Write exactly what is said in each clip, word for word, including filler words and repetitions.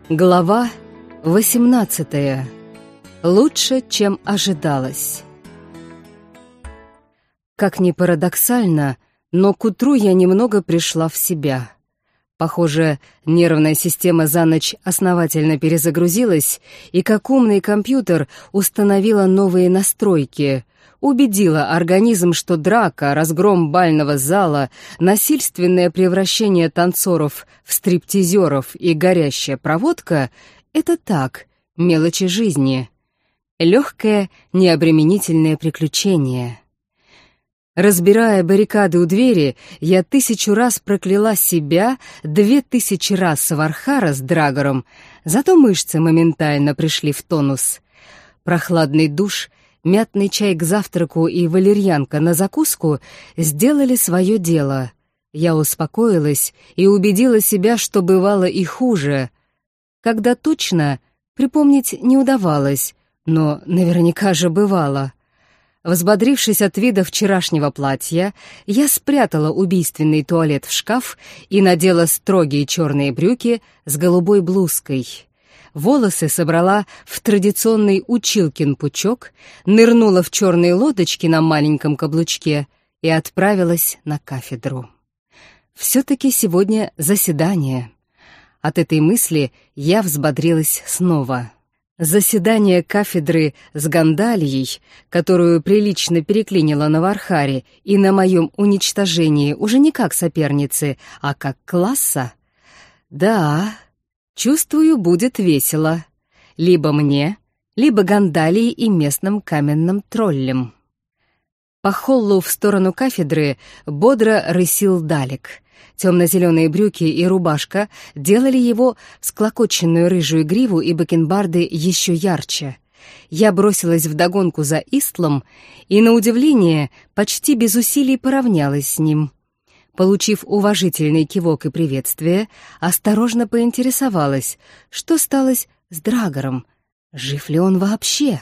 Глава восемнадцатая. Лучше, чем ожидалось. Как ни парадоксально, но к утру я немного пришла в себя. Похоже, нервная система за ночь основательно перезагрузилась и, как умный компьютер, установила новые настройки, убедила организм, что драка, разгром бального зала, насильственное превращение танцоров в стриптизеров и горящая проводка — это так, мелочи жизни. Легкое, необременительное приключение. Разбирая баррикады у двери, я тысячу раз прокляла себя, две тысячи раз Вархара с Драгором, зато мышцы моментально пришли в тонус. Прохладный душ, мятный чай к завтраку и валерьянка на закуску сделали свое дело. Я успокоилась и убедила себя, что бывало и хуже. Когда точно, припомнить не удавалось, но наверняка же бывало. Взбодрившись от вида вчерашнего платья, я спрятала убийственный туалет в шкаф и надела строгие черные брюки с голубой блузкой. Волосы собрала в традиционный училкин пучок, нырнула в черные лодочки на маленьком каблучке и отправилась на кафедру. Все-таки сегодня заседание. От этой мысли я взбодрилась снова. Заседание кафедры с Гандальей, которую прилично переклинила на Вархаре, и на моем уничтожении уже не как соперницы, а как класса. Да, чувствую, будет весело. Либо мне, либо Гандалии и местным каменным троллям. По холлу в сторону кафедры бодро рысил Далек. Темно-зеленые брюки и рубашка делали его всклокоченную рыжую гриву и бакенбарды еще ярче. Я бросилась вдогонку за Истлом и, на удивление, почти без усилий поравнялась с ним. Получив уважительный кивок и приветствие, осторожно поинтересовалась, что сталось с Драгором, жив ли он вообще.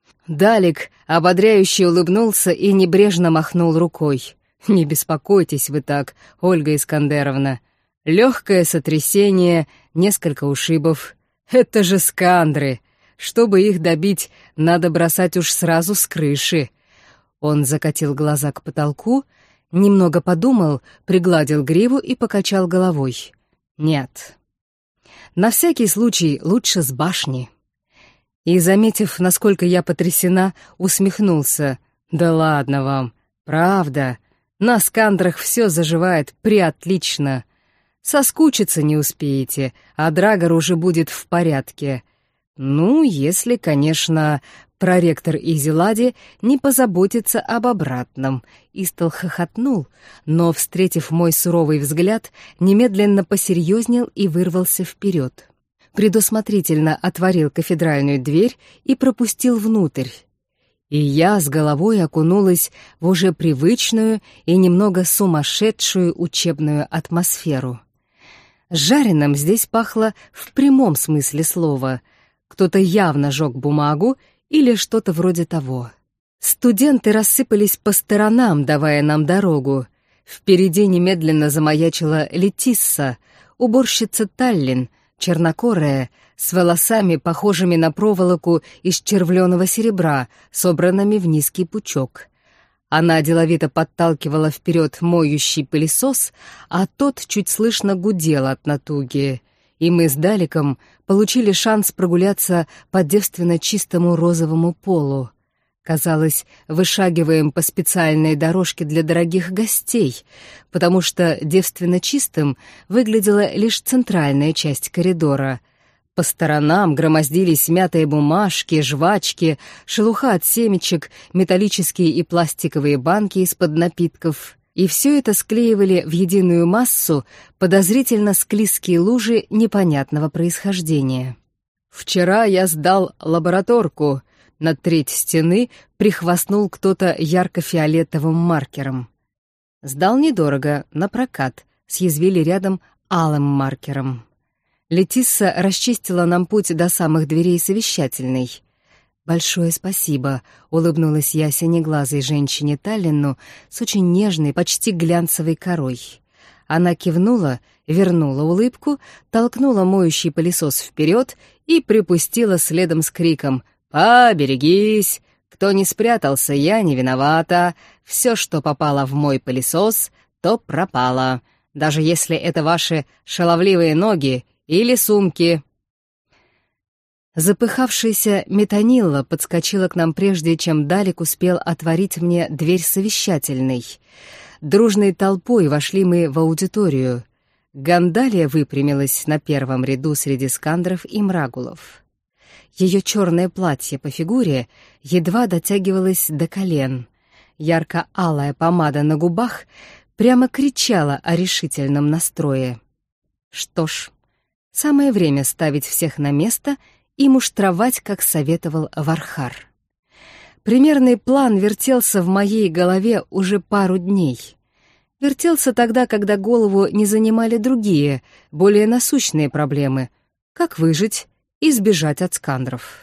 Далек ободряюще улыбнулся и небрежно махнул рукой. «Не беспокойтесь вы так, Ольга Искандеровна. Легкое сотрясение, несколько ушибов. Это же скандры. Чтобы их добить, надо бросать уж сразу с крыши». Он закатил глаза к потолку, немного подумал, пригладил гриву и покачал головой. «Нет. На всякий случай лучше с башни». И, заметив, насколько я потрясена, усмехнулся. «Да ладно вам, правда. На скандрах все заживает преотлично. Соскучиться не успеете, а Драгор уже будет в порядке. Ну, если, конечно, проректор Изилади не позаботится об обратном». Истл хохотнул, но, встретив мой суровый взгляд, немедленно посерьезнел и вырвался вперед. Предусмотрительно отворил кафедральную дверь и пропустил внутрь. И я с головой окунулась в уже привычную и немного сумасшедшую учебную атмосферу. Жареным здесь пахло в прямом смысле слова. Кто-то явно жег бумагу или что-то вроде того. Студенты рассыпались по сторонам, давая нам дорогу. Впереди немедленно замаячила Летисса, уборщица Таллин, чернокорая, с волосами, похожими на проволоку из червленого серебра, собранными в низкий пучок. Она деловито подталкивала вперед моющий пылесос, а тот чуть слышно гудел от натуги. И мы с Далеком получили шанс прогуляться по девственно чистому розовому полу. Казалось, вышагиваем по специальной дорожке для дорогих гостей, потому что девственно чистым выглядела лишь центральная часть коридора. По сторонам громоздились мятые бумажки, жвачки, шелуха от семечек, металлические и пластиковые банки из-под напитков. И все это склеивали в единую массу подозрительно склизкие лужи непонятного происхождения. «Вчера я сдал лабораторку», — на треть стены прихвастнул кто-то ярко-фиолетовым маркером. «Сдал недорого, на прокат», — съязвили рядом алым маркером. Летисса расчистила нам путь до самых дверей совещательной. «Большое спасибо», — улыбнулась я синеглазой женщине Таллину с очень нежной, почти глянцевой корой. Она кивнула вернула улыбку, толкнула моющий пылесос вперед и припустила следом с криком: «Поберегись! Кто не спрятался, я не виновата. Все, что попало в мой пылесос, то пропало. Даже если это ваши шаловливые ноги или сумки». Запыхавшаяся Метанилла подскочила к нам прежде, чем Далек успел отворить мне дверь совещательной. Дружной толпой вошли мы в аудиторию. Гандалия выпрямилась на первом ряду среди скандров и мрагулов. Ее черное платье по фигуре едва дотягивалось до колен. Ярко-алая помада на губах прямо кричала о решительном настрое. Что ж, самое время ставить всех на место и муштровать, как советовал Вархар. Примерный план вертелся в моей голове уже пару дней. Вертелся тогда, когда голову не занимали другие, более насущные проблемы. Как выжить и сбежать от скандров.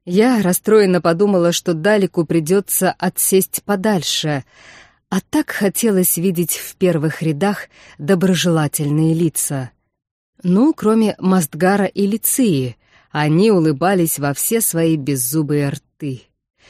Я расстроенно подумала, что Далеку придется отсесть подальше, а так хотелось видеть в первых рядах доброжелательные лица. Ну, кроме Мастгара и Лиции, они улыбались во все свои беззубые рты.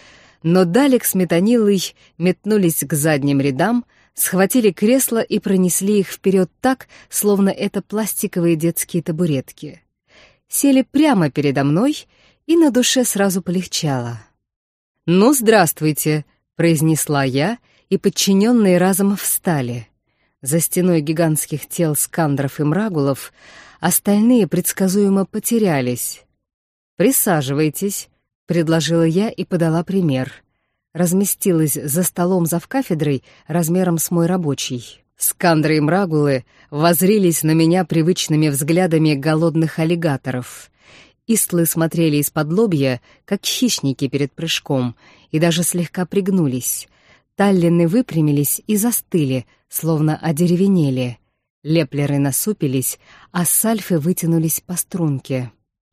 Но Далек с Метаниллой метнулись к задним рядам, схватили кресла и пронесли их вперед так, словно это пластиковые детские табуретки. Сели прямо передо мной, и на душе сразу полегчало. «Ну, здравствуйте», — произнесла я, и подчиненные разом встали. За стеной гигантских тел скандров и мрагулов остальные предсказуемо потерялись. «Присаживайтесь», — предложила я и подала пример. Разместилась за столом завкафедрой размером с мой рабочий. Скандры и мрагулы воззрились на меня привычными взглядами голодных аллигаторов. Истлы смотрели из-под лобья, как хищники перед прыжком, и даже слегка пригнулись. Таллины выпрямились и застыли, словно одеревенели. Леплеры насупились, а сальфы вытянулись по струнке.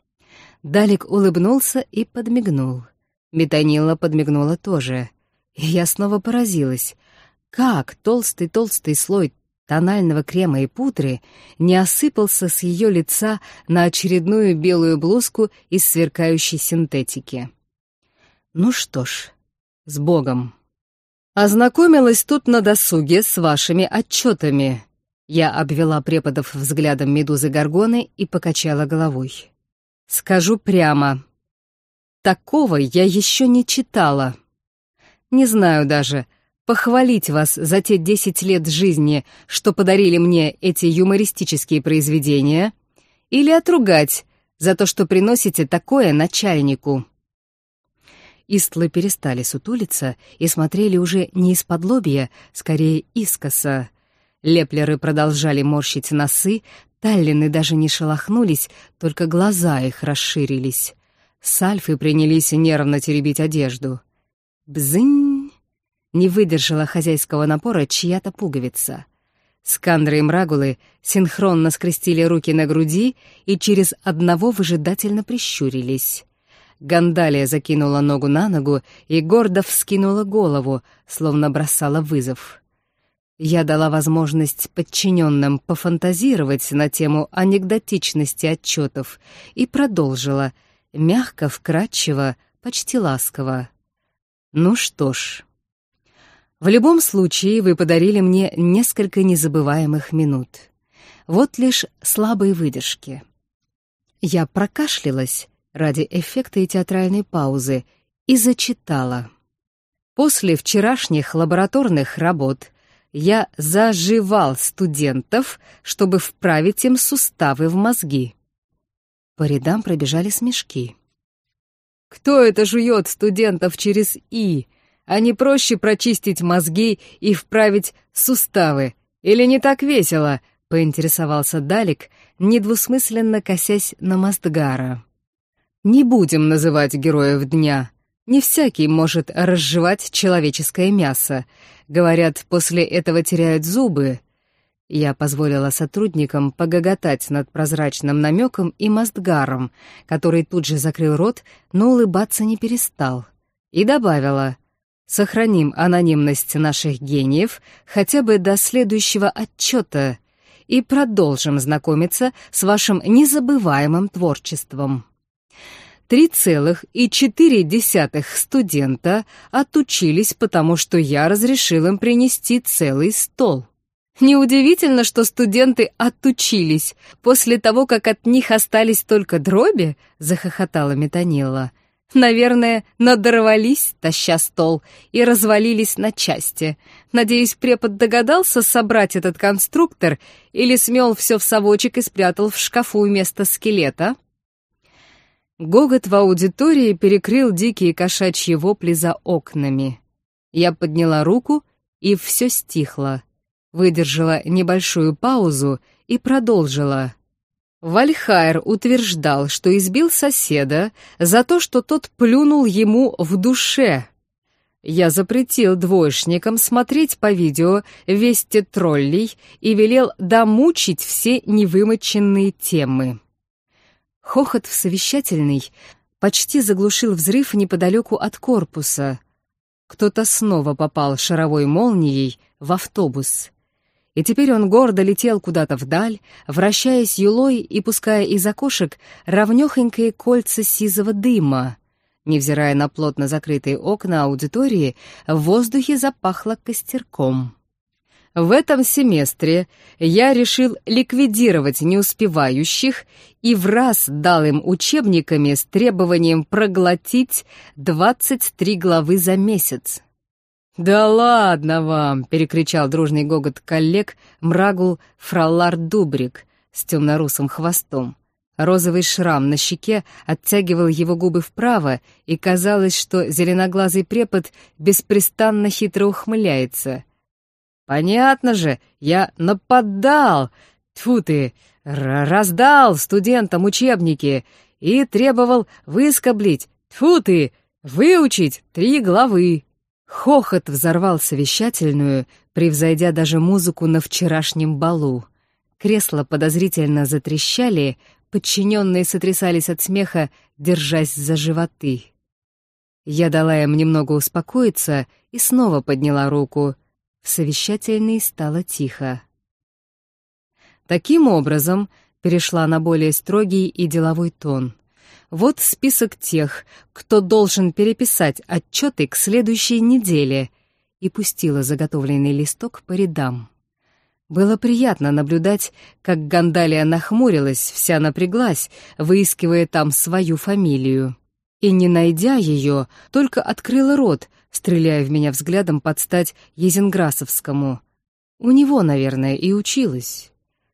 Далек улыбнулся и подмигнул. Метанилла подмигнула тоже. И я снова поразилась. Как толстый-толстый слой тонального крема и пудры не осыпался с ее лица на очередную белую блузку из сверкающей синтетики. Ну что ж, с Богом. Ознакомилась тут на досуге с вашими отчетами. Я обвела преподов взглядом Медузы Горгоны и покачала головой. Скажу прямо, такого я еще не читала. Не знаю даже, похвалить вас за те десять лет жизни, что подарили мне эти юмористические произведения, или отругать за то, что приносите такое начальнику. Истлы перестали сутулиться и смотрели уже не из-под лобья, скорее искоса. Леплеры продолжали морщить носы, таллины даже не шелохнулись, только глаза их расширились. Сальфы принялись нервно теребить одежду. Бзынь! Не выдержала хозяйского напора чья-то пуговица. Скандры и мрагулы синхронно скрестили руки на груди и через одного выжидательно прищурились. Гандалия закинула ногу на ногу и гордо вскинула голову, словно бросала вызов. Я дала возможность подчиненным пофантазировать на тему анекдотичности отчетов и продолжила, мягко, вкрадчиво, почти ласково. Ну что ж, в любом случае вы подарили мне несколько незабываемых минут. Вот лишь слабые выдержки. Я прокашлялась ради эффекта и театральной паузы и зачитала. После вчерашних лабораторных работ я заживал студентов, чтобы вправить им суставы в мозги. По рядам пробежали смешки. Кто это жует студентов через «и»? А не проще прочистить мозги и вправить суставы? Или не так весело? Поинтересовался Далек, недвусмысленно косясь на Мастгара. Не будем называть героев дня. Не всякий может разжевать человеческое мясо. Говорят, после этого теряют зубы. Я позволила сотрудникам погоготать над прозрачным намеком и Мастгаром, который тут же закрыл рот, но улыбаться не перестал. И добавила: «Сохраним анонимность наших гениев хотя бы до следующего отчета. и продолжим знакомиться с вашим незабываемым творчеством. Три целых и четыре десятых студента отучились, потому что я разрешил им принести целый стол. Неудивительно, что студенты отучились после того, как от них остались только дроби, захохотала Метанилла. Наверное, надорвались, таща стол, и развалились на части. Надеюсь, препод догадался собрать этот конструктор или смел все в совочек и спрятал в шкафу вместо скелета. Гогот в аудитории перекрыл дикие кошачьи вопли за окнами. Я подняла руку, и все стихло. Выдержала небольшую паузу и продолжила. Вальхайр утверждал, что избил соседа за то, что тот плюнул ему в душе. Я запретил двоечникам смотреть по видео вести троллей и велел домучить все невымоченные темы. Хохот в совещательной почти заглушил взрыв неподалеку от корпуса. Кто-то снова попал шаровой молнией в автобус. И теперь он гордо летел куда-то вдаль, вращаясь юлой и пуская из окошек равнёхонькие кольца сизого дыма. Невзирая на плотно закрытые окна аудитории, в воздухе запахло костерком. В этом семестре я решил ликвидировать неуспевающих и враз дал им учебниками с требованием проглотить двадцать три главы за месяц. «Да ладно вам!» — перекричал дружный гогот коллег Мрагул Фраллар Дубрик с темно-русым хвостом. Розовый шрам на щеке оттягивал его губы вправо, и казалось, что зеленоглазый препод беспрестанно хитро ухмыляется. «Понятно же, я нападал, тьфу ты, раздал студентам учебники и требовал выскоблить, тьфу ты, выучить три главы». Хохот взорвал совещательную, превзойдя даже музыку на вчерашнем балу. Кресла подозрительно затрещали, подчиненные сотрясались от смеха, держась за животы. Я дала им немного успокоиться и снова подняла руку. В совещательной стало тихо. Таким образом, перешла на более строгий и деловой тон. Вот список тех, кто должен переписать отчеты к следующей неделе, и пустила заготовленный листок по рядам. Было приятно наблюдать, как Гандалия нахмурилась, вся напряглась, выискивая там свою фамилию. И, не найдя ее, только открыла рот, стреляя в меня взглядом под стать Езенграсовскому. У него, наверное, и училась.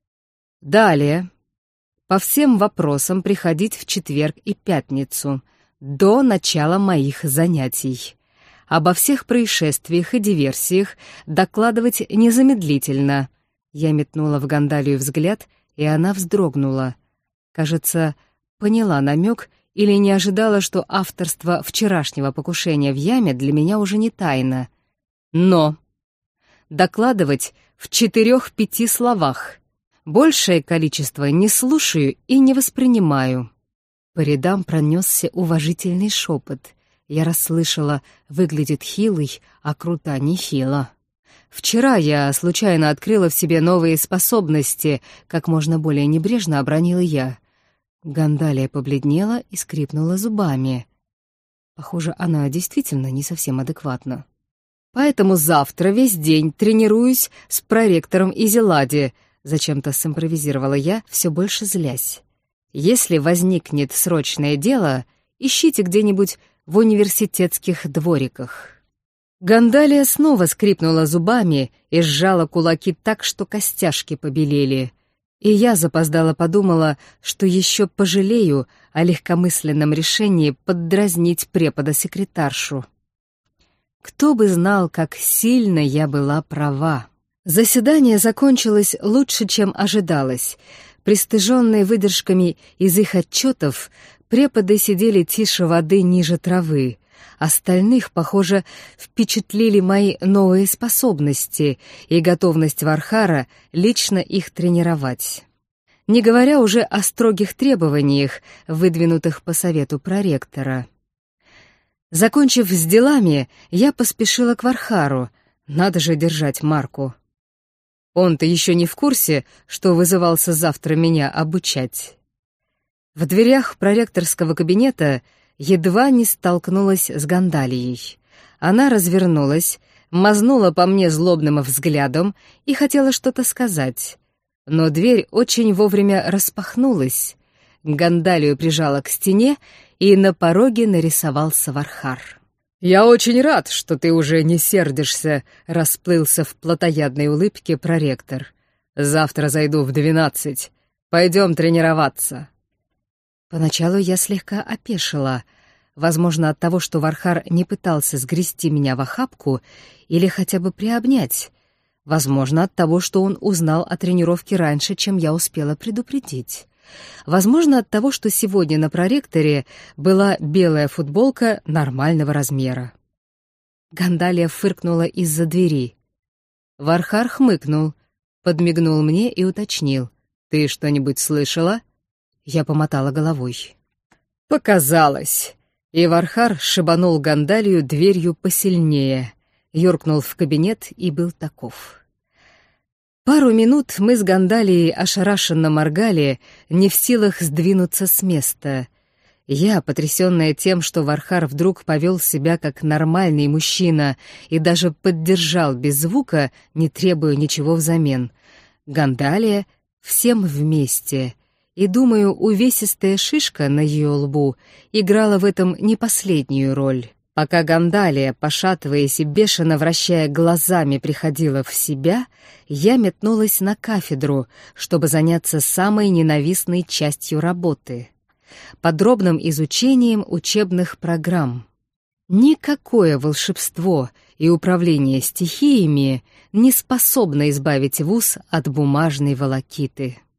Далее. По всем вопросам приходить в четверг и пятницу, до начала моих занятий. Обо всех происшествиях и диверсиях докладывать незамедлительно. Я метнула в Гандалию взгляд, и она вздрогнула. Кажется, поняла намек или не ожидала, что авторство вчерашнего покушения в яме для меня уже не тайна. Но докладывать в четырех-пяти словах. Большее количество не слушаю и не воспринимаю. По рядам пронесся уважительный шепот. Я расслышала, выглядит хилый, а крута нехило. Вчера я случайно открыла в себе новые способности, как можно более небрежно обронила я. Гандалия побледнела и скрипнула зубами. Похоже, она действительно не совсем адекватна. Поэтому завтра весь день тренируюсь с проректором Изелади, зачем-то симпровизировала я, все больше злясь. Если возникнет срочное дело, ищите где-нибудь в университетских двориках. Гандалия снова скрипнула зубами и сжала кулаки так, что костяшки побелели. И я запоздало подумала, что еще пожалею о легкомысленном решении поддразнить препода-секретаршу. Кто бы знал, как сильно я была права. Заседание закончилось лучше, чем ожидалось. Пристыженные выдержками из их отчетов, преподы сидели тише воды ниже травы. Остальных, похоже, впечатлили мои новые способности и готовность Вархара лично их тренировать. Не говоря уже о строгих требованиях, выдвинутых по совету проректора. Закончив с делами, я поспешила к Вархару. Надо же держать марку. Он-то еще не в курсе, что вызывался завтра меня обучать. В дверях проректорского кабинета едва не столкнулась с Гандалией. Она развернулась, мазнула по мне злобным взглядом и хотела что-то сказать. Но дверь очень вовремя распахнулась. Гандалию прижала к стене, и на пороге нарисовался Вархар. «Я очень рад, что ты уже не сердишься», — расплылся в плотоядной улыбке проректор. «Завтра зайду в двенадцать. Пойдем тренироваться». Поначалу я слегка опешила. Возможно, от того, что Вархар не пытался сгрести меня в охапку или хотя бы приобнять. Возможно, от того, что он узнал о тренировке раньше, чем я успела предупредить. Возможно, от того, что сегодня на проректоре была белая футболка нормального размера. Гандалия фыркнула из-за двери. Вархар хмыкнул, подмигнул мне и уточнил: «Ты что-нибудь слышала?» Я помотала головой. «Показалось!» И Вархар шибанул Гандалию дверью посильнее, юркнул в кабинет и был таков. Пару минут мы с Гандалией ошарашенно моргали, не в силах сдвинуться с места. Я, потрясённая тем, что Вархар вдруг повел себя как нормальный мужчина и даже поддержал без звука, не требуя ничего взамен. Гандалия всем вместе. И, думаю, увесистая шишка на её лбу играла в этом не последнюю роль. Пока Гандалия, пошатываясь и бешено вращая глазами, приходила в себя, я метнулась на кафедру, чтобы заняться самой ненавистной частью работы — подробным изучением учебных программ. Никакое волшебство и управление стихиями не способно избавить вуз от бумажной волокиты.